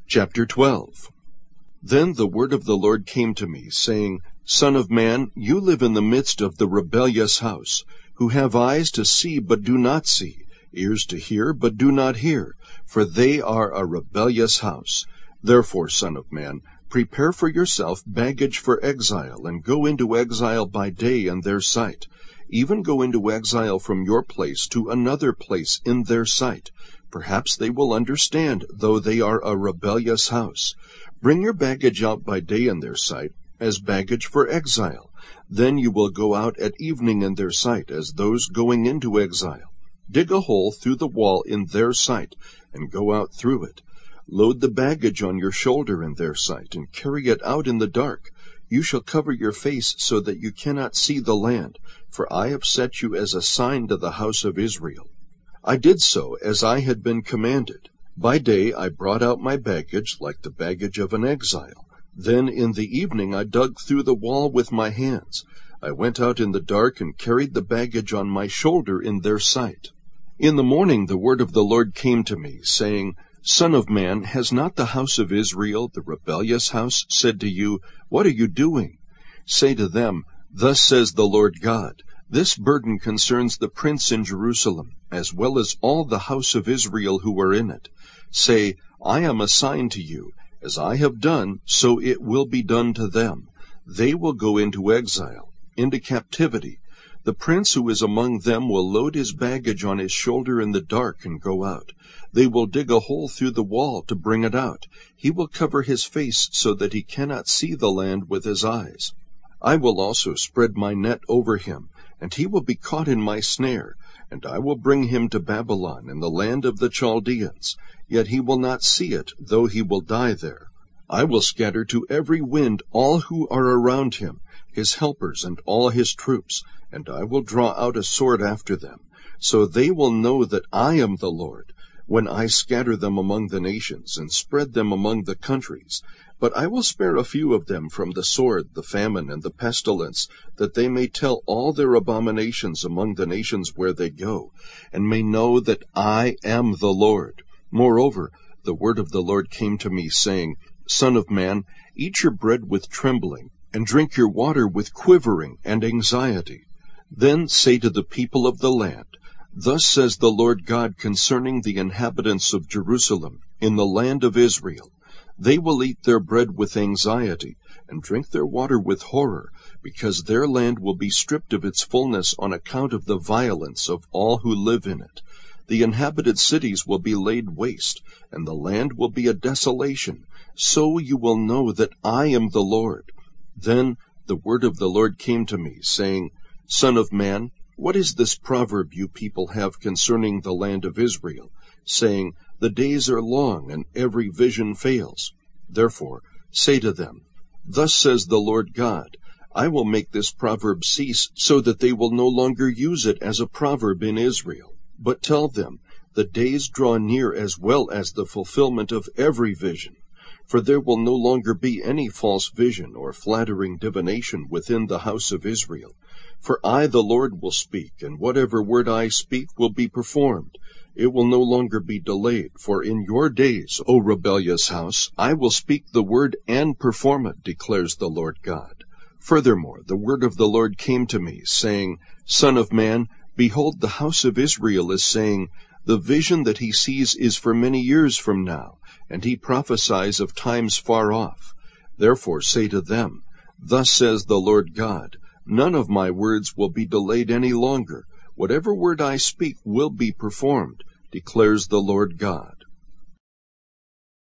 Chapter 12. Then the word of the Lord came to me, saying, Son of man, you live in the midst of the rebellious house, who have eyes to see but do not see, ears to hear but do not hear, for they are a rebellious house. Therefore, son of man, prepare for yourself baggage for exile, and go into exile by day in their sight. Even go into exile from your place to another place in their sight. Perhaps they will understand, though they are a rebellious house. Bring your baggage out by day in their sight, as baggage for exile. Then you will go out at evening in their sight, as those going into exile. Dig a hole through the wall in their sight, and go out through it. Load the baggage on your shoulder in their sight, and carry it out in the dark. You shall cover your face so that you cannot see the land, for I have set you as a sign to the house of Israel. I did so as I had been commanded. By day I brought out my baggage like the baggage of an exile. Then in the evening I dug through the wall with my hands. I went out in the dark and carried the baggage on my shoulder in their sight. In the morning the word of the Lord came to me, saying, Son of man, has not the house of Israel, the rebellious house, said to you, What are you doing? Say to them, Thus says the Lord God, This burden concerns the prince in Jerusalem, as well as all the house of Israel who are in it. Say, I am a sign to you. As I have done, so it will be done to them. They will go into exile, into captivity. The prince who is among them will load his baggage on his shoulder in the dark and go out. They will dig a hole through the wall to bring it out. He will cover his face so that he cannot see the land with his eyes. I will also spread my net over him, and he will be caught in my snare. And I will bring him to Babylon in the land of the Chaldeans. Yet he will not see it, though he will die there. I will scatter to every wind all who are around him, his helpers and all his troops, and I will draw out a sword after them. So they will know that I am the Lord, when I scatter them among the nations, and spread them among the countries. But I will spare a few of them from the sword, the famine, and the pestilence, that they may tell all their abominations among the nations where they go, and may know that I am the Lord. Moreover, the word of the Lord came to me, saying, Son of man, eat your bread with trembling, and drink your water with quivering and anxiety. Then say to the people of the land, Thus says the Lord God concerning the inhabitants of Jerusalem, in the land of Israel, They will eat their bread with anxiety, and drink their water with horror, because their land will be stripped of its fullness on account of the violence of all who live in it. The inhabited cities will be laid waste, and the land will be a desolation. So you will know that I am the Lord. Then the word of the Lord came to me, saying, Son of man, what is this proverb you people have concerning the land of Israel, saying, The days are long, and every vision fails? Therefore say to them, Thus says the Lord God, I will make this proverb cease, so that they will no longer use it as a proverb in Israel. But tell them, the days draw near as well as the fulfillment of every vision. For there will no longer be any false vision or flattering divination within the house of Israel. For I, the Lord, will speak, and whatever word I speak will be performed. It will no longer be delayed, for in your days, O rebellious house, I will speak the word and perform it, declares the Lord God. Furthermore, the word of the Lord came to me, saying, Son of man, behold, the house of Israel is saying, The vision that he sees is for many years from now, and he prophesies of times far off. Therefore say to them, Thus says the Lord God, None of my words will be delayed any longer. Whatever word I speak will be performed, declares the Lord God.